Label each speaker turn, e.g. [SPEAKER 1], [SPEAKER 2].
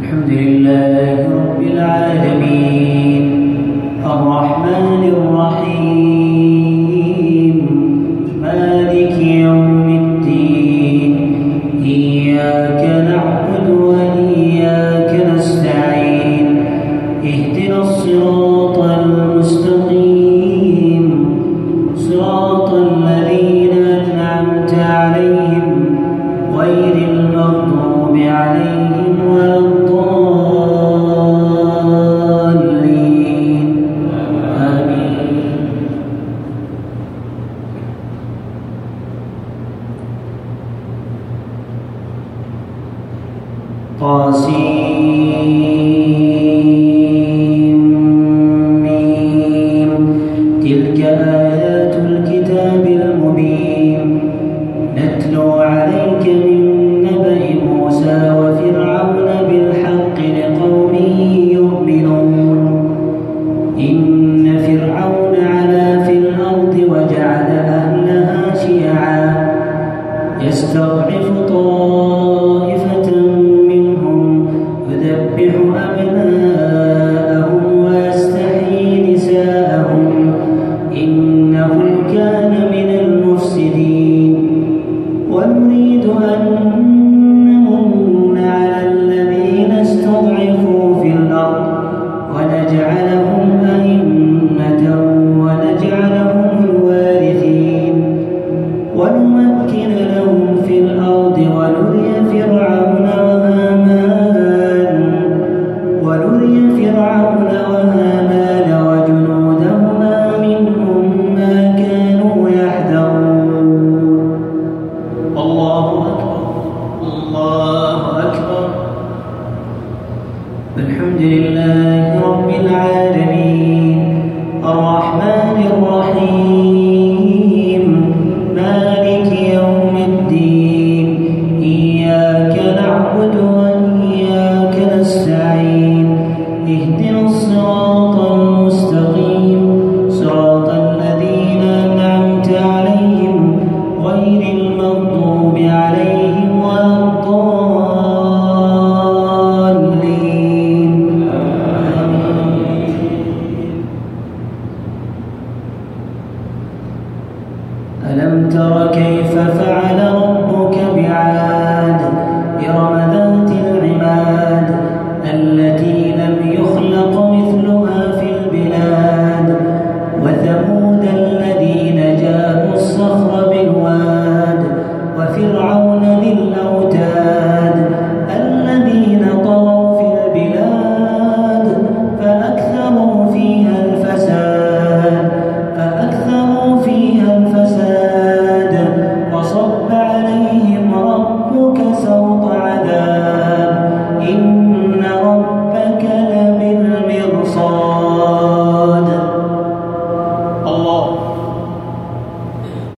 [SPEAKER 1] الحمد لله رب العالمين الرحمن الرحيم مالك يوم الدين إياك نعبد وإياك نستعين اهدنا الصراط المستقيم صراط الذين أنعمت عليهم غير المغضوب عليهم ولا الضالين آمين. طاسيم تلك آيات الكتاب المبين نتلو عليك من نبأ موسى وفرعون بالحق لقوم يؤمنون إن فرعون علا في الأرض وجعل أهلها شيعا يستضعف طائفة منهم يذبح أبناءهم ويستحيي نساءهم إنه كان من المفسدين ونريد أن نمن على الذين استضعفوا في الأرض ونجعلهم أئمة ونجعلهم الوارثين ونمكن لهم في الأرض ونري فرعون وهامان وجنودهما منهم ما كانوا يحذرون. الله أكبر الله أكبر. الحمد لله رب العالمين.